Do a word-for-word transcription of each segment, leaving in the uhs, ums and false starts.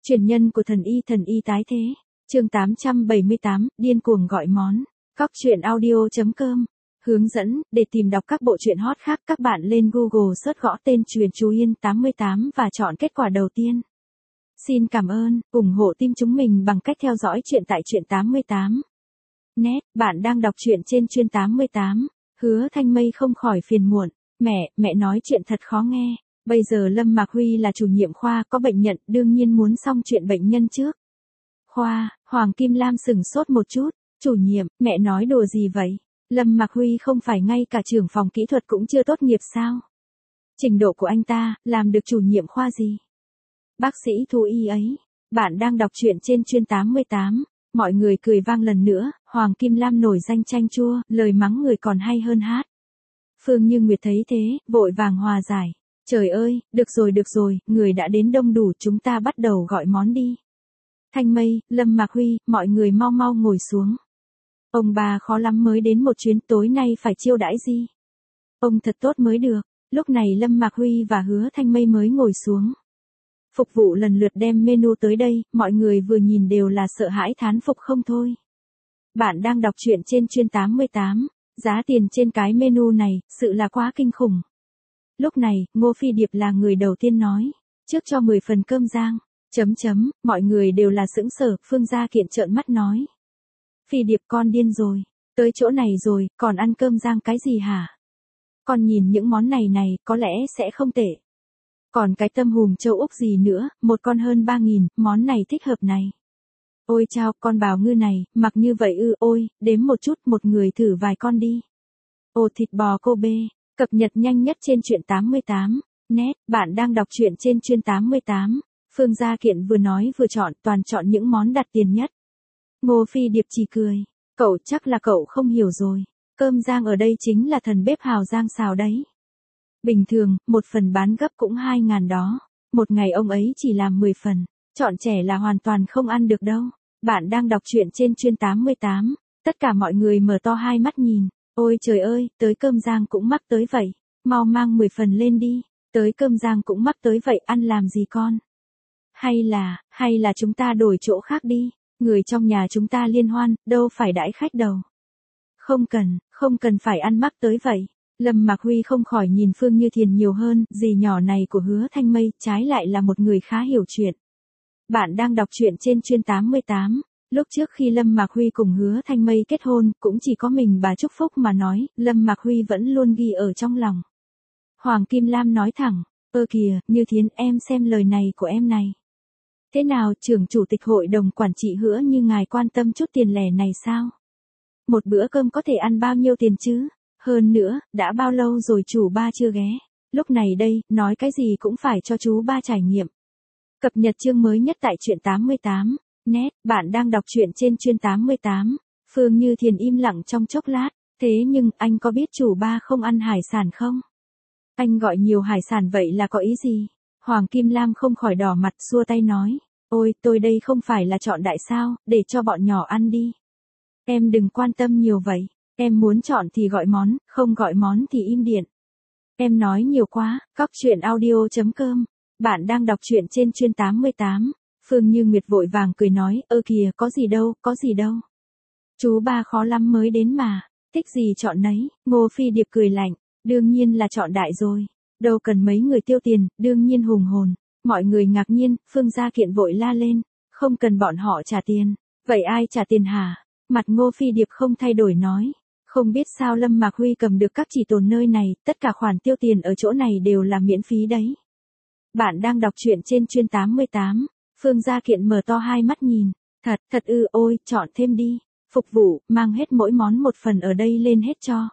Truyền nhân của thần y thần y tái thế. Chương tám trăm bảy mươi tám, điên cuồng gọi món. Cóc truyện audio chấm com. Hướng dẫn, để tìm đọc các bộ truyện hot khác, các bạn lên Google search gõ tên Truyền Chú Yên tám mươi tám và chọn kết quả đầu tiên. Xin cảm ơn, ủng hộ team chúng mình bằng cách theo dõi truyện tại truyện tám mươi tám. Net, bạn đang đọc truyện trên Chuyên tám mươi tám. Hứa Thanh Mây không khỏi phiền muộn. Mẹ, mẹ nói chuyện thật khó nghe. Bây giờ Lâm Mạc Huy là chủ nhiệm khoa, có bệnh nhận, đương nhiên muốn xong chuyện bệnh nhân trước. Khoa, Hoàng Kim Lam sửng sốt một chút. Chủ nhiệm, mẹ nói đùa gì vậy? Lâm Mạc Huy không phải ngay cả trưởng phòng kỹ thuật cũng chưa tốt nghiệp sao? Trình độ của anh ta, làm được chủ nhiệm khoa gì? Bác sĩ thú y ấy. Bạn đang đọc truyện trên Chuyên tám mươi tám. Mọi người cười vang lần nữa, Hoàng Kim Lam nổi danh chanh chua, lời mắng người còn hay hơn hát. Phương Như Nguyệt thấy thế, vội vàng hòa giải. Trời ơi, được rồi được rồi, người đã đến đông đủ, chúng ta bắt đầu gọi món đi. Thanh Mây, Lâm Mạc Huy, mọi người mau mau ngồi xuống. Ông bà khó lắm mới đến một chuyến, tối nay phải chiêu đãi gì? Ông thật tốt mới được. Lúc này Lâm Mạc Huy và Hứa Thanh Mây mới ngồi xuống. Phục vụ lần lượt đem menu tới đây, mọi người vừa nhìn đều là sợ hãi thán phục không thôi. Bạn đang đọc truyện trên Chuyên tám mươi tám, giá tiền trên cái menu này, sự là quá kinh khủng. Lúc này, Ngô Phi Điệp là người đầu tiên nói, trước cho mười phần cơm rang, chấm chấm, mọi người đều là sững sờ, Phương Gia Kiện trợn mắt nói. Phi Điệp con điên rồi, tới chỗ này rồi, còn ăn cơm rang cái gì hả? Con nhìn những món này này, có lẽ sẽ không tệ. Còn cái tâm hùm châu Úc gì nữa, một con hơn ba nghìn, món này thích hợp này. Ôi chao, con bào ngư này, mặc như vậy ư, ôi, đếm một chút, một người thử vài con đi. Ồ thịt bò Kobe, cập nhật nhanh nhất trên Truyện tám mươi tám. Net, bạn đang đọc truyện trên Chuyên tám mươi tám. Phương Gia Kiện vừa nói vừa chọn, toàn chọn những món đắt tiền nhất. Ngô Phi Điệp chỉ cười, cậu chắc là cậu không hiểu rồi. Cơm rang ở đây chính là thần bếp hào giang xào đấy. Bình thường, một phần bán gấp cũng hai ngàn đó. Một ngày ông ấy chỉ làm mười phần. Chọn trẻ là hoàn toàn không ăn được đâu. Bạn đang đọc truyện trên Chuyên tám mươi tám. Tất cả mọi người mở to hai mắt nhìn. Ôi trời ơi, tới cơm rang cũng mắc tới vậy. Mau mang mười phần lên đi. Tới cơm rang cũng mắc tới vậy, ăn làm gì con? Hay là, hay là chúng ta đổi chỗ khác đi. Người trong nhà chúng ta liên hoan, đâu phải đãi khách đâu. Không cần, không cần phải ăn mắc tới vậy. Lâm Mạc Huy không khỏi nhìn Phương Như Thiền nhiều hơn, dì nhỏ này của Hứa Thanh Mây, trái lại là một người khá hiểu chuyện. Bạn đang đọc truyện trên Chuyên tám mươi tám. Lúc trước khi Lâm Mạc Huy cùng Hứa Thanh Mây kết hôn, cũng chỉ có mình bà chúc phúc mà nói, Lâm Mạc Huy vẫn luôn ghi ở trong lòng. Hoàng Kim Lam nói thẳng, ơ kìa, Như Thiến, em xem lời này của em này. Thế nào, trưởng chủ tịch hội đồng quản trị Hứa Như ngài quan tâm chút tiền lẻ này sao? Một bữa cơm có thể ăn bao nhiêu tiền chứ? Hơn nữa, đã bao lâu rồi chủ ba chưa ghé? Lúc này đây, nói cái gì cũng phải cho chú ba trải nghiệm. Cập nhật chương mới nhất tại Truyện tám mươi tám. Net, bạn đang đọc truyện trên Chuyên tám mươi tám. Phương Như Thiền im lặng trong chốc lát. Thế nhưng, anh có biết chủ ba không ăn hải sản không? Anh gọi nhiều hải sản vậy là có ý gì? Hoàng Kim Lam không khỏi đỏ mặt xua tay nói. Ôi, tôi đây không phải là chọn đại sao, để cho bọn nhỏ ăn đi. Em đừng quan tâm nhiều vậy. Em muốn chọn thì gọi món, không gọi món thì im điện. Em nói nhiều quá, cóc truyện audio chấm com. Bạn đang đọc truyện trên Chuyên tám mươi tám. Phương Như Nguyệt vội vàng cười nói, ơ kìa, có gì đâu, có gì đâu. Chú ba khó lắm mới đến mà, thích gì chọn nấy. Ngô Phi Điệp cười lạnh, đương nhiên là chọn đại rồi. Đâu cần mấy người tiêu tiền, đương nhiên hùng hồn. Mọi người ngạc nhiên, Phương Gia Kiện vội la lên, không cần bọn họ trả tiền. Vậy ai trả tiền hả? Mặt Ngô Phi Điệp không thay đổi nói. Không biết sao Lâm Mạc Huy cầm được các chỉ tồn nơi này, tất cả khoản tiêu tiền ở chỗ này đều là miễn phí đấy. Bạn đang đọc truyện trên Chuyên tám mươi tám. Phương Gia Kiện mở to hai mắt nhìn. Thật, thật ư, ôi, chọn thêm đi. Phục vụ, mang hết mỗi món một phần ở đây lên hết cho.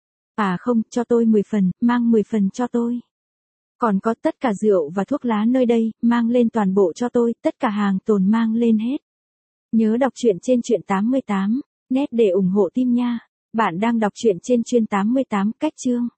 À không, cho tôi mười phần, mang mười phần cho tôi. Còn có tất cả rượu và thuốc lá nơi đây, mang lên toàn bộ cho tôi, tất cả hàng tồn mang lên hết. Nhớ đọc truyện trên Truyện tám mươi tám. Net để ủng hộ team nha. Bạn đang đọc truyện trên Chuyên tám mươi tám, cách chương.